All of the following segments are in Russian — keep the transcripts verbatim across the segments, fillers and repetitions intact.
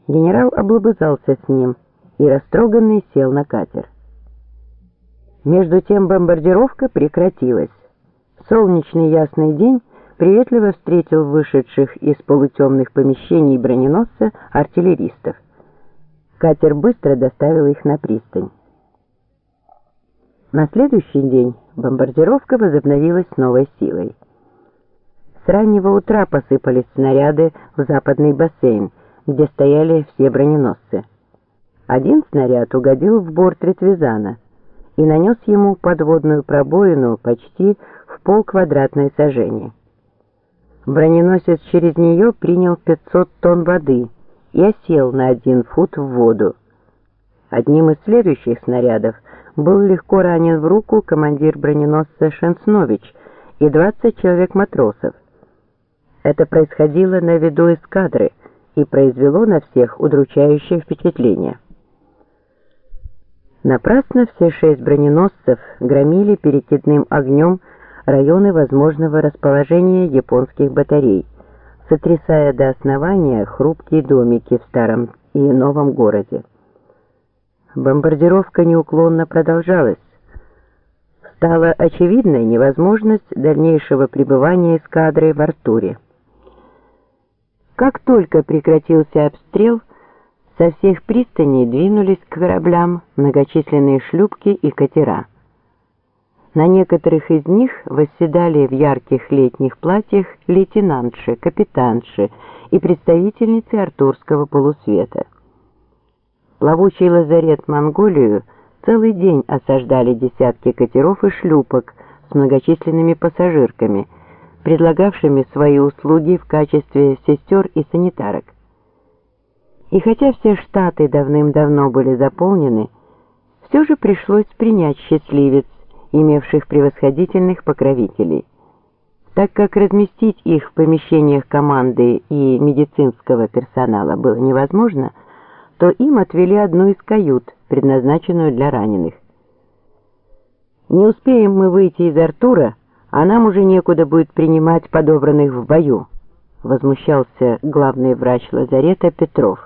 Генерал облобызался с ним и растроганный сел на катер. Между тем бомбардировка прекратилась. Солнечный ясный день приветливо встретил вышедших из полутемных помещений броненосца артиллеристов. Катер быстро доставил их на пристань. На следующий день бомбардировка возобновилась с новой силой. С раннего утра посыпались снаряды в западный бассейн, где стояли все броненосцы. Один снаряд угодил в борт Ретвизана и нанес ему подводную пробоину почти в полквадратной сажени. Броненосец через нее принял пятьсот тонн воды и осел на один фут в воду. Одним из следующих снарядов был легко ранен в руку командир броненосца Шенснович и двадцать человек матросов. Это происходило на виду эскадры и произвело на всех удручающее впечатление. Напрасно все шесть броненосцев громили перекидным огнем районы возможного расположения японских батарей, сотрясая до основания хрупкие домики в старом и новом городе. Бомбардировка неуклонно продолжалась. Стала очевидной невозможность дальнейшего пребывания эскадры в Артуре. Как только прекратился обстрел, со всех пристаней двинулись к кораблям многочисленные шлюпки и катера. На некоторых из них восседали в ярких летних платьях лейтенантши, капитанши и представительницы артурского полусвета. Плавучий лазарет Монголию целый день осаждали десятки катеров и шлюпок с многочисленными пассажирками, предлагавшими свои услуги в качестве сестер и санитарок. И хотя все штаты давным-давно были заполнены, все же пришлось принять счастливец, имевших превосходительных покровителей. Так как разместить их в помещениях команды и медицинского персонала было невозможно, то им отвели одну из кают, предназначенную для раненых. «Не успеем мы выйти из Артура, а нам уже некуда будет принимать подобранных в бою», возмущался главный врач лазарета Петров.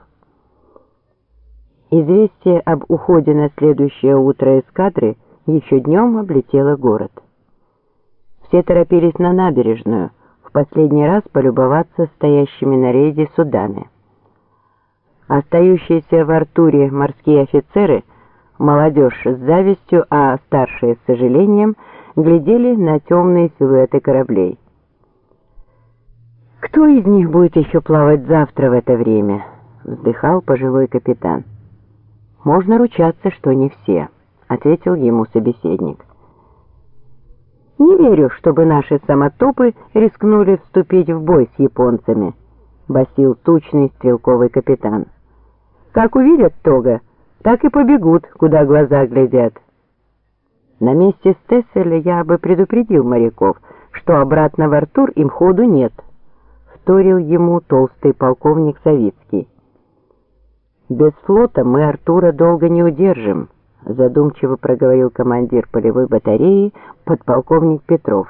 Известие об уходе на следующее утро эскадры еще днем облетело город. Все торопились на набережную, в последний раз полюбоваться стоящими на рейде судами. Остающиеся в Артуре морские офицеры, молодежь с завистью, а старшие с сожалением, глядели на темные силуэты кораблей. «Кто из них будет еще плавать завтра в это время?» — вздыхал пожилой капитан. «Можно ручаться, что не все», — ответил ему собеседник. «Не верю, чтобы наши самотопы рискнули вступить в бой с японцами», — басил тучный стрелковый капитан. «Как увидят Тога, так и побегут, куда глаза глядят». «На месте Стесселя я бы предупредил моряков, что обратно в Артур им ходу нет», — вторил ему толстый полковник Савицкий. «Без флота мы Артура долго не удержим», — задумчиво проговорил командир полевой батареи подполковник Петров.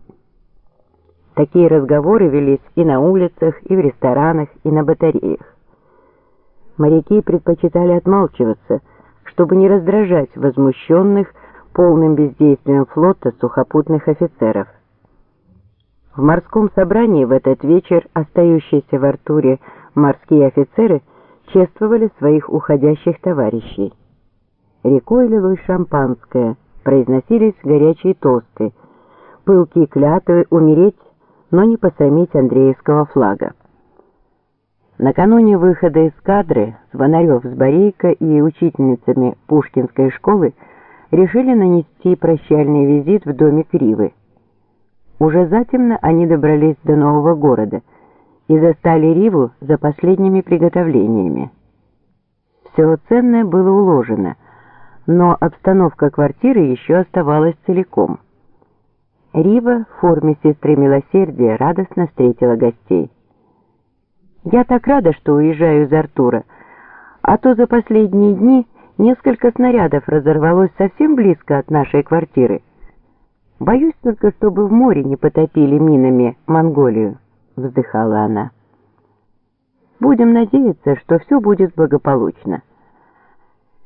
Такие разговоры велись и на улицах, и в ресторанах, и на батареях. Моряки предпочитали отмалчиваться, чтобы не раздражать возмущенных полным бездействием флота сухопутных офицеров. В морском собрании в этот вечер остающиеся в Артуре морские офицеры чествовали своих уходящих товарищей. Рекой лилось шампанское, произносились горячие тосты, пылкие клятвы умереть, но не посрамить Андреевского флага. Накануне выхода эскадры Звонарев с Борейко и учительницами Пушкинской школы решили нанести прощальный визит в домик Ривы. Уже затемно они добрались до нового города и застали Риву за последними приготовлениями. Все ценное было уложено, но обстановка квартиры еще оставалась целиком. Рива в форме сестры милосердия радостно встретила гостей. «Я так рада, что уезжаю из Артура, а то за последние дни несколько снарядов разорвалось совсем близко от нашей квартиры. Боюсь только, чтобы в море не потопили минами Монголию», — вздыхала она. Будем надеяться, что все будет благополучно.